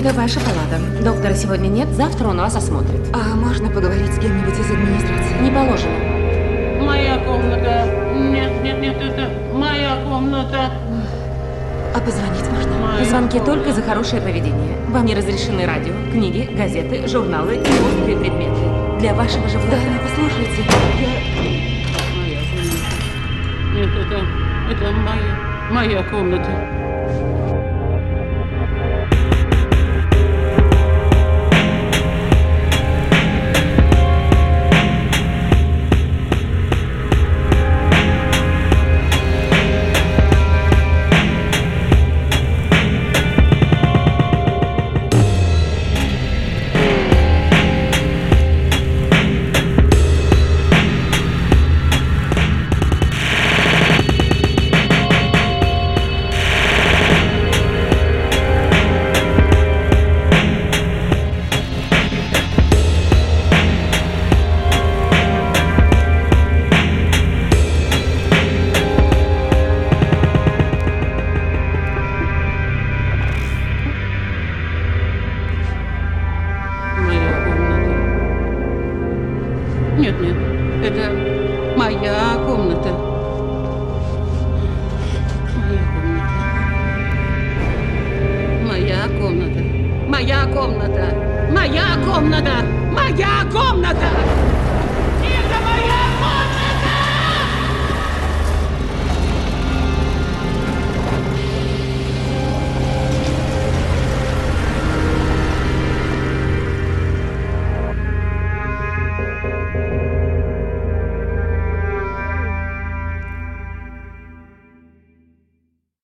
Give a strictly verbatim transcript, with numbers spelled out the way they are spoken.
Это ваша палата. Доктора сегодня нет, завтра он вас осмотрит. А можно поговорить с кем-нибудь из администрации? Не положено. Моя комната. Нет, нет, нет, это моя комната. А позвонить можно? Моя Звонки комната. только за хорошее поведение. Вам не разрешены радио, книги, газеты, журналы и острые предметы. Для вашего же блага. Да, послушайте, я... Моя комната. Нет, это, это моя, моя комната. Нет, нет, это моя комната. Моя комната. Моя комната. Моя комната. Моя комната. Моя комната. Это моя комната!